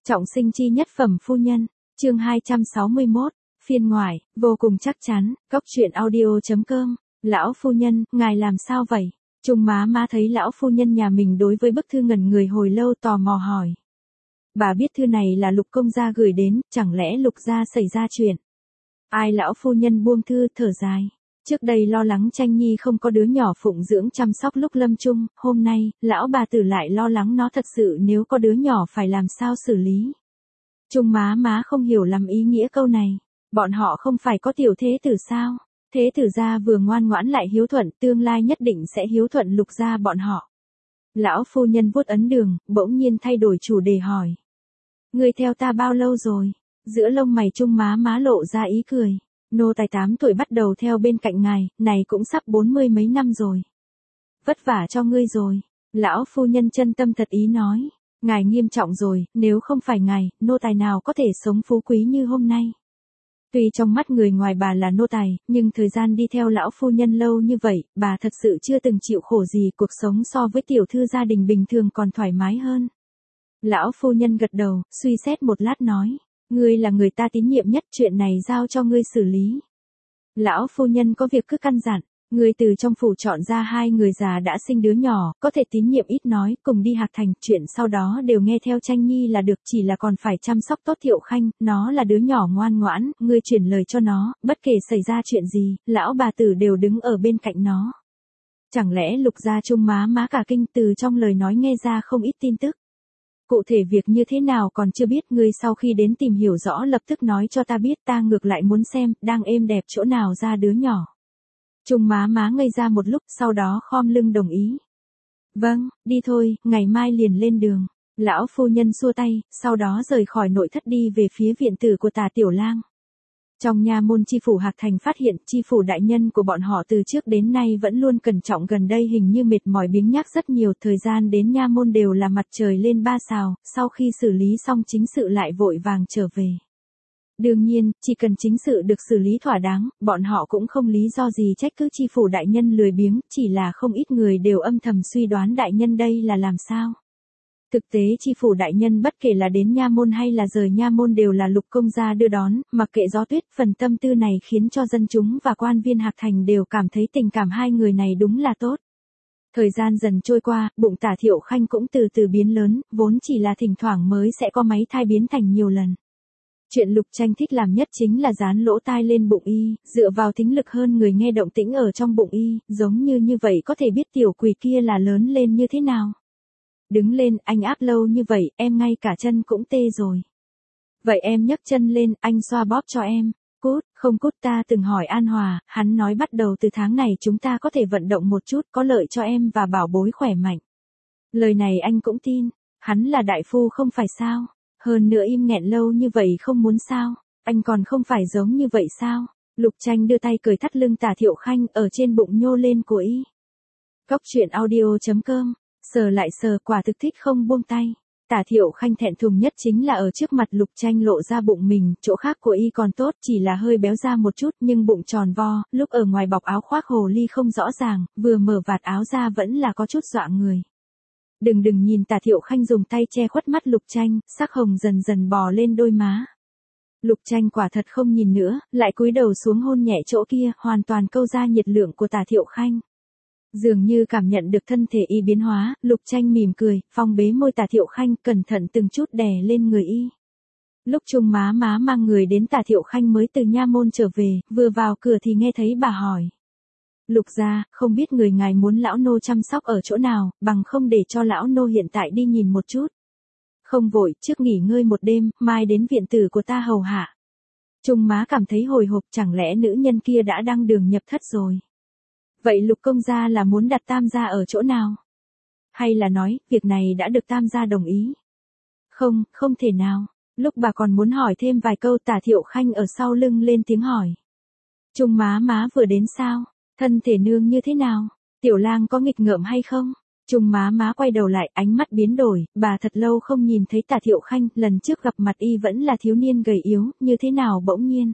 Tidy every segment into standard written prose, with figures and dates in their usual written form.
Trọng sinh chi nhất phẩm phu nhân, chương 261, phiên ngoại, vô cùng chắc chắn, góc truyện audio.com, lão phu nhân, ngài làm sao vậy? Trung má má thấy lão phu nhân nhà mình đối với bức thư ngẩn người hồi lâu tò mò hỏi. Bà biết thư này là Lục công gia gửi đến, chẳng lẽ Lục gia xảy ra chuyện? Ai? Lão phu nhân buông thư thở dài. Trước đây lo lắng Tranh Nhi không có đứa nhỏ phụng dưỡng chăm sóc lúc lâm chung, hôm nay, lão bà tử lại lo lắng nó thật sự nếu có đứa nhỏ phải làm sao xử lý. Trung má má không hiểu lắm ý nghĩa câu này, bọn họ không phải có tiểu thế tử sao? Thế tử gia vừa ngoan ngoãn lại hiếu thuận, tương lai nhất định sẽ hiếu thuận Lục gia bọn họ. Lão phu nhân vuốt ấn đường, bỗng nhiên thay đổi chủ đề hỏi. Người theo ta bao lâu rồi? Giữa lông mày Trung má má lộ ra ý cười. Nô tài 8 tuổi bắt đầu theo bên cạnh ngài, này cũng sắp 40 mấy năm rồi. Vất vả cho ngươi rồi. Lão phu nhân chân tâm thật ý nói. Ngài nghiêm trọng rồi, nếu không phải ngài, nô tài nào có thể sống phú quý như hôm nay. Tuy trong mắt người ngoài bà là nô tài, nhưng thời gian đi theo lão phu nhân lâu như vậy, bà thật sự chưa từng chịu khổ gì, cuộc sống so với tiểu thư gia đình bình thường còn thoải mái hơn. Lão phu nhân gật đầu, suy xét một lát nói. Ngươi là người ta tín nhiệm nhất, chuyện này giao cho ngươi xử lý. Lão phu nhân có việc cứ căn dặn, ngươi từ trong phủ chọn ra 2 người già đã sinh đứa nhỏ, có thể tín nhiệm ít nói, cùng đi Hạc Thành, chuyện sau đó đều nghe theo Tranh Nhi là được, chỉ là còn phải chăm sóc tốt Thiệu Khanh, nó là đứa nhỏ ngoan ngoãn, ngươi truyền lời cho nó, bất kể xảy ra chuyện gì, lão bà tử đều đứng ở bên cạnh nó. Chẳng lẽ Lục gia Trung má má cả kinh, từ trong lời nói nghe ra không ít tin tức. Cụ thể việc như thế nào còn chưa biết, ngươi sau khi đến tìm hiểu rõ lập tức nói cho ta biết, ta ngược lại muốn xem, đang êm đẹp chỗ nào ra đứa nhỏ. Trung má má ngây ra một lúc, sau đó khom lưng đồng ý. Vâng, đi thôi, ngày mai liền lên đường. Lão phu nhân xua tay, sau đó rời khỏi nội thất đi về phía viện tử của Tả Tiểu Lang. Trong nha môn chi phủ Hạc Thành phát hiện chi phủ đại nhân của bọn họ từ trước đến nay vẫn luôn cẩn trọng, gần đây hình như mệt mỏi biếng nhác rất nhiều, thời gian đến nha môn đều là mặt trời lên 3 sào, sau khi xử lý xong chính sự lại vội vàng trở về. Đương nhiên, chỉ cần chính sự được xử lý thỏa đáng, bọn họ cũng không lý do gì trách cứ chi phủ đại nhân lười biếng, chỉ là không ít người đều âm thầm suy đoán đại nhân đây là làm sao. Thực tế chi phủ đại nhân bất kể là đến nha môn hay là rời nha môn đều là Lục công gia đưa đón, mặc kệ gió tuyết, phần tâm tư này khiến cho dân chúng và quan viên Hạc Thành đều cảm thấy tình cảm 2 người này đúng là tốt. Thời gian dần trôi qua, bụng Tả Thiệu Khanh cũng từ từ biến lớn, vốn chỉ là thỉnh thoảng mới sẽ có máy thai biến thành nhiều lần. Chuyện Lục Tranh thích làm nhất chính là dán lỗ tai lên bụng y, dựa vào thính lực hơn người nghe động tĩnh ở trong bụng y, giống như vậy có thể biết tiểu quỷ kia là lớn lên như thế nào. Đứng lên, anh áp lâu như vậy, em ngay cả chân cũng tê rồi. Vậy em nhấc chân lên, anh xoa bóp cho em. Cút, không cút, ta từng hỏi An Hòa, hắn nói bắt đầu từ tháng này chúng ta có thể vận động một chút, có lợi cho em và bảo bối khỏe mạnh. Lời này anh cũng tin, hắn là đại phu không phải sao? Hơn nữa im nghẹn lâu như vậy không muốn sao? Anh còn không phải giống như vậy sao? Lục Tranh đưa tay cởi thắt lưng Tả Thiệu Khanh ở trên bụng nhô lên của y. Góc truyện audio.com. Sờ lại sờ, quả thực thích không buông tay. Tả Thiệu Khanh thẹn thùng nhất chính là ở trước mặt Lục Tranh lộ ra bụng mình, chỗ khác của y còn tốt, chỉ là hơi béo ra một chút, nhưng bụng tròn vo, lúc ở ngoài bọc áo khoác hồ ly không rõ ràng, vừa mở vạt áo ra vẫn là có chút dọa người. Đừng nhìn, Tả Thiệu Khanh dùng tay che khuất mắt Lục Tranh, sắc hồng dần dần bò lên đôi má. Lục Tranh quả thật không nhìn nữa, lại cúi đầu xuống hôn nhẹ chỗ kia, hoàn toàn câu ra nhiệt lượng của Tả Thiệu Khanh. Dường như cảm nhận được thân thể y biến hóa, Lục Tranh mỉm cười, phong bế môi Tả Thiệu Khanh, cẩn thận từng chút đè lên người y. Lúc Trung má má mang người đến Tả Thiệu Khanh mới từ nha môn trở về, vừa vào cửa thì nghe thấy bà hỏi. Lục gia, không biết người ngài muốn lão nô chăm sóc ở chỗ nào, bằng không để cho lão nô hiện tại đi nhìn một chút. Không vội, trước nghỉ ngơi một đêm, mai đến viện tử của ta hầu hạ. Trung má cảm thấy hồi hộp, chẳng lẽ nữ nhân kia đã đăng đường nhập thất rồi. Vậy Lục công gia là muốn đặt Tam gia ở chỗ nào? Hay là nói, việc này đã được Tam gia đồng ý? Không, không thể nào. Lúc bà còn muốn hỏi thêm vài câu, Tả Thiệu Khanh ở sau lưng lên tiếng hỏi. Trung má vừa đến sao? Thân thể nương như thế nào? Tiểu Lang có nghịch ngợm hay không? Trung má quay đầu lại, ánh mắt biến đổi, bà thật lâu không nhìn thấy Tả Thiệu Khanh, lần trước gặp mặt y vẫn là thiếu niên gầy yếu, như thế nào bỗng nhiên.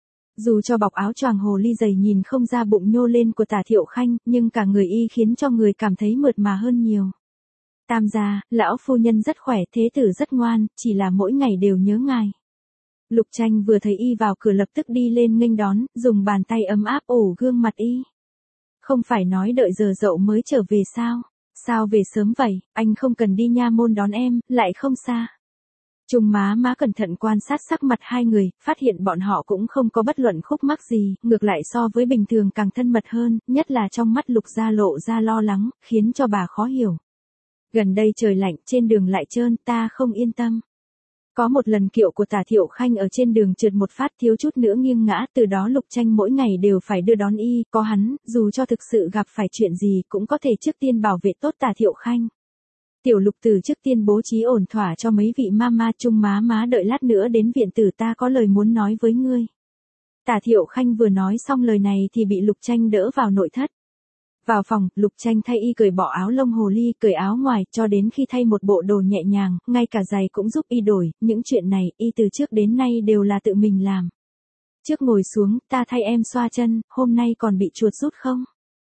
Dù cho bọc áo choàng hồ ly dày nhìn không ra bụng nhô lên của Tả Thiệu Khanh, nhưng cả người y khiến cho người cảm thấy mượt mà hơn nhiều. Tam gia, lão phu nhân rất khỏe, thế tử rất ngoan, chỉ là mỗi ngày đều nhớ ngài. Lục Tranh vừa thấy y vào cửa lập tức đi lên nghênh đón, dùng bàn tay ấm áp ổ gương mặt y. Không phải nói đợi giờ dậu mới trở về sao? Sao về sớm vậy, anh không cần đi nha môn đón em, lại không xa. Trung má cẩn thận quan sát sắc mặt hai người, phát hiện bọn họ cũng không có bất luận khúc mắc gì, ngược lại so với bình thường càng thân mật hơn, nhất là trong mắt Lục gia lộ ra lo lắng, khiến cho bà khó hiểu. Gần đây trời lạnh, trên đường lại trơn, ta không yên tâm. Có một lần kiệu của Tả Thiệu Khanh ở trên đường trượt một phát thiếu chút nữa nghiêng ngã, từ đó Lục Tranh mỗi ngày đều phải đưa đón y, có hắn, dù cho thực sự gặp phải chuyện gì cũng có thể trước tiên bảo vệ tốt Tả Thiệu Khanh. Tiểu Lục Tử trước tiên bố trí ổn thỏa cho mấy vị mama. Trung má đợi lát nữa đến viện tử, ta có lời muốn nói với ngươi. Tả Thiệu Khanh vừa nói xong lời này thì bị Lục Tranh đỡ vào nội thất. Vào phòng, Lục Tranh thay y cởi bỏ áo lông hồ ly, cởi áo ngoài, cho đến khi thay một bộ đồ nhẹ nhàng, ngay cả giày cũng giúp y đổi, những chuyện này, y từ trước đến nay đều là tự mình làm. Trước ngồi xuống, ta thay em xoa chân, hôm nay còn bị chuột rút không?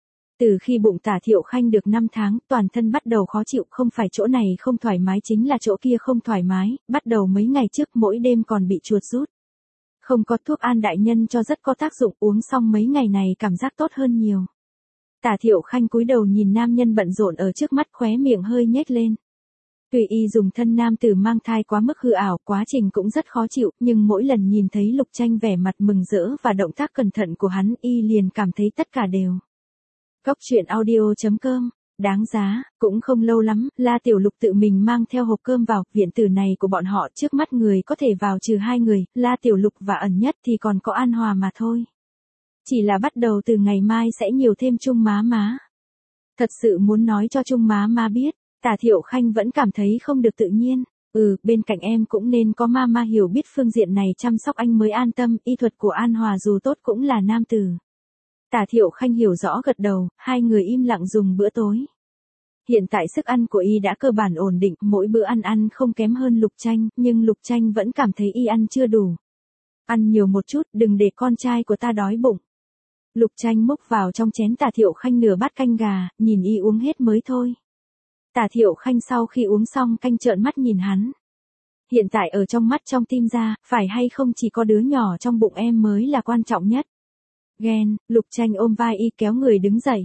Từ khi bụng Tả Thiệu Khanh được 5 tháng, toàn thân bắt đầu khó chịu, không phải chỗ này không thoải mái chính là chỗ kia không thoải mái, bắt đầu mấy ngày trước mỗi đêm còn bị chuột rút. Không có thuốc an đại nhân cho rất có tác dụng, uống xong mấy ngày này cảm giác tốt hơn nhiều. Tả Thiệu Khanh cúi đầu nhìn nam nhân bận rộn ở trước mắt, khóe miệng hơi nhếch lên. Tùy y dùng thân nam tử mang thai quá mức hư ảo, quá trình cũng rất khó chịu, nhưng mỗi lần nhìn thấy Lục Tranh vẻ mặt mừng rỡ và động tác cẩn thận của hắn, y liền cảm thấy tất cả đều. Góc truyện audio.com, đáng giá, cũng không lâu lắm, La Tiểu Lục tự mình mang theo hộp cơm vào, viện tử này của bọn họ trước mắt người có thể vào trừ 2 người, La Tiểu Lục và ẩn nhất thì còn có An Hòa mà thôi. Chỉ là bắt đầu từ ngày mai sẽ nhiều thêm Trung má. Thật sự muốn nói cho Trung má biết, Tả Thiệu Khanh vẫn cảm thấy không được tự nhiên. Bên cạnh em cũng nên có mama hiểu biết phương diện này chăm sóc anh mới an tâm, y thuật của An Hòa dù tốt cũng là nam tử. Tả Thiệu Khanh hiểu rõ gật đầu, hai người im lặng dùng bữa tối. Hiện tại sức ăn của y đã cơ bản ổn định, mỗi bữa ăn không kém hơn Lục Tranh, nhưng Lục Tranh vẫn cảm thấy y ăn chưa đủ. Ăn nhiều một chút, đừng để con trai của ta đói bụng. Lục Tranh múc vào trong chén Tả Thiệu Khanh nửa bát canh gà, nhìn y uống hết mới thôi. Tả Thiệu Khanh sau khi uống xong canh trợn mắt nhìn hắn. Hiện tại ở trong mắt trong tim ra, phải hay không chỉ có đứa nhỏ trong bụng em mới là quan trọng nhất. Ghen, Lục Tranh ôm vai y kéo người đứng dậy.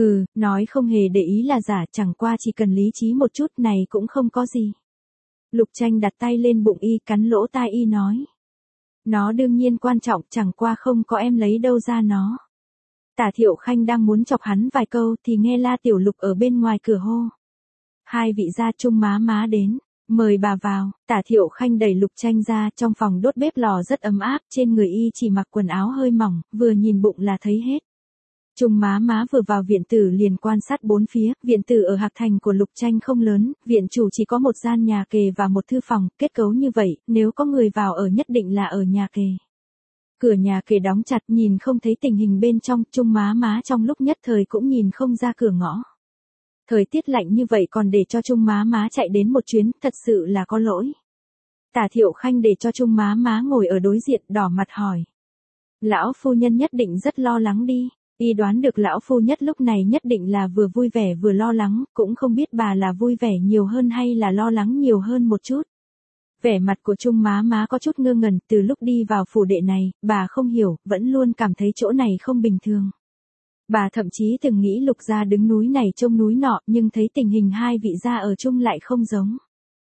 Nói không hề để ý là giả, chẳng qua chỉ cần lý trí một chút này cũng không có gì. Lục Tranh đặt tay lên bụng y, cắn lỗ tai y nói. Nó đương nhiên quan trọng, chẳng qua không có em lấy đâu ra nó. Tả Thiệu Khanh đang muốn chọc hắn vài câu thì nghe La Tiểu Lục ở bên ngoài cửa hô. Hai vị gia Trung má đến, mời bà vào. Tả Thiệu Khanh đẩy Lục Tranh ra, trong phòng đốt bếp lò rất ấm áp, trên người y chỉ mặc quần áo hơi mỏng, vừa nhìn bụng là thấy hết. Trung má vừa vào viện tử liền quan sát bốn phía, viện tử ở Hạc Thành của Lục Tranh không lớn, viện chủ chỉ có một gian nhà kề và một thư phòng, kết cấu như vậy, nếu có người vào ở nhất định là ở nhà kề. Cửa nhà kề đóng chặt, nhìn không thấy tình hình bên trong, Trung má trong lúc nhất thời cũng nhìn không ra cửa ngõ. Thời tiết lạnh như vậy còn để cho Trung má chạy đến một chuyến, thật sự là có lỗi. Tả Thiệu Khanh để cho Trung má ngồi ở đối diện, đỏ mặt hỏi. Lão phu nhân nhất định rất lo lắng đi. Y đoán được lão phu nhất lúc này nhất định là vừa vui vẻ vừa lo lắng, cũng không biết bà là vui vẻ nhiều hơn hay là lo lắng nhiều hơn một chút. Vẻ mặt của Trung má có chút ngơ ngẩn, từ lúc đi vào phủ đệ này, bà không hiểu, vẫn luôn cảm thấy chỗ này không bình thường. Bà thậm chí từng nghĩ Lục gia đứng núi này trông núi nọ, nhưng thấy tình hình hai vị gia ở chung lại không giống.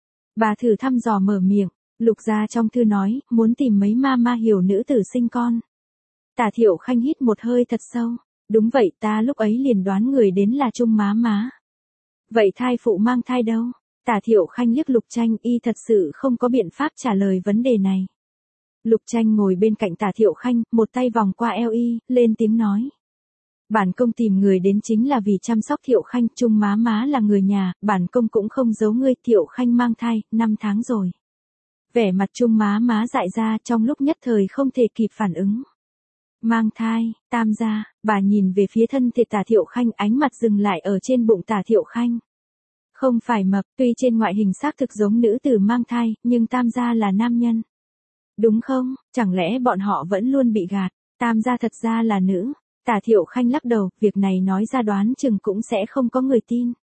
Bà thử thăm dò mở miệng, Lục gia trong thư nói, muốn tìm mấy mama hiểu nữ tử sinh con. Tả Thiệu Khanh hít một hơi thật sâu. Đúng vậy, ta lúc ấy liền đoán người đến là Trung má. Vậy thai phụ mang thai đâu? Tả Thiệu Khanh liếc Lục Tranh, y thật sự không có biện pháp trả lời vấn đề này. Lục Tranh ngồi bên cạnh Tả Thiệu Khanh, một tay vòng qua eo y, lên tiếng nói. Bản công tìm người đến chính là vì chăm sóc Thiệu Khanh, Trung má là người nhà, bản công cũng không giấu ngươi, Thiệu Khanh mang thai, 5 tháng rồi. Vẻ mặt Trung má dại ra, trong lúc nhất thời không thể kịp phản ứng. Mang thai, Tam gia, bà nhìn về phía thân thể Tả Thiệu Khanh, ánh mặt dừng lại ở trên bụng Tả Thiệu Khanh. Không phải mập, tuy trên ngoại hình xác thực giống nữ tử mang thai, nhưng Tam gia là nam nhân. Đúng không, chẳng lẽ bọn họ vẫn luôn bị gạt, Tam gia thật ra là nữ. Tả Thiệu Khanh lắc đầu, việc này nói ra đoán chừng cũng sẽ không có người tin.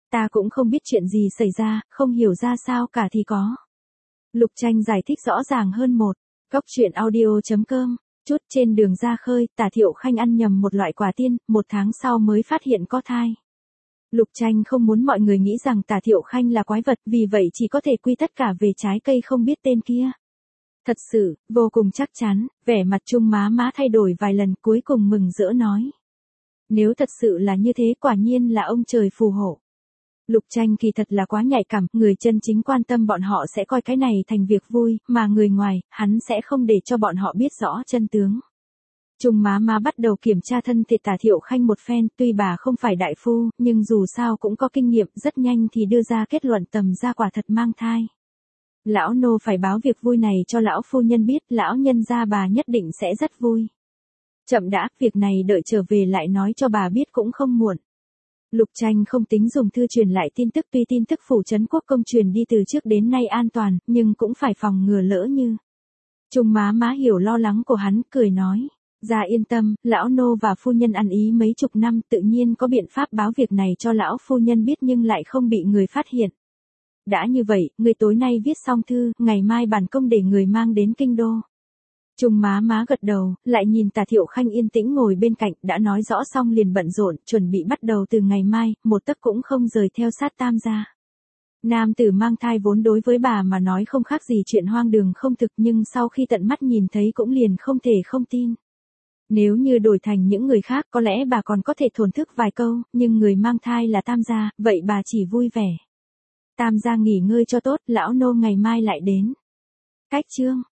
Ta cũng không biết chuyện gì xảy ra, không hiểu ra sao cả thì có. Lục Tranh giải thích rõ ràng hơn một. Cốc truyện audio.com. Chút trên đường ra khơi, Tả Thiệu Khanh ăn nhầm một loại quả tiên, 1 tháng sau mới phát hiện có thai. Lục Tranh không muốn mọi người nghĩ rằng Tả Thiệu Khanh là quái vật, vì vậy chỉ có thể quy tất cả về trái cây không biết tên kia. Thật sự, vô cùng chắc chắn, vẻ mặt Trung má thay đổi vài lần, cuối cùng mừng rỡ nói. Nếu thật sự là như thế, quả nhiên là ông trời phù hộ. Lục Tranh kỳ thật là quá nhạy cảm, người chân chính quan tâm bọn họ sẽ coi cái này thành việc vui, mà người ngoài, hắn sẽ không để cho bọn họ biết rõ chân tướng. Trung má bắt đầu kiểm tra thân thể Tả Thiệu Khanh một phen, tuy bà không phải đại phu, nhưng dù sao cũng có kinh nghiệm, rất nhanh thì đưa ra kết luận tầm ra quả thật mang thai. Lão nô phải báo việc vui này cho lão phu nhân biết, lão nhân gia bà nhất định sẽ rất vui. Chậm đã, việc này đợi trở về lại nói cho bà biết cũng không muộn. Lục Tranh không tính dùng thư truyền lại tin tức, tuy tin tức phủ trấn quốc công truyền đi từ trước đến nay an toàn, nhưng cũng phải phòng ngừa lỡ như. Trung má hiểu lo lắng của hắn, cười nói. Gia yên tâm, lão nô và phu nhân ăn ý mấy chục năm, tự nhiên có biện pháp báo việc này cho lão phu nhân biết nhưng lại không bị người phát hiện. Đã như vậy, người tối nay viết xong thư, ngày mai bản công để người mang đến kinh đô. Trung má gật đầu, lại nhìn Tả Thiệu Khanh yên tĩnh ngồi bên cạnh, đã nói rõ xong liền bận rộn, chuẩn bị bắt đầu từ ngày mai, một tấc cũng không rời theo sát Tam gia. Nam tử mang thai vốn đối với bà mà nói không khác gì chuyện hoang đường không thực, nhưng sau khi tận mắt nhìn thấy cũng liền không thể không tin. Nếu như đổi thành những người khác có lẽ bà còn có thể thổn thức vài câu, nhưng người mang thai là Tam gia, vậy bà chỉ vui vẻ. Tam gia nghỉ ngơi cho tốt, lão nô ngày mai lại đến. Cách chương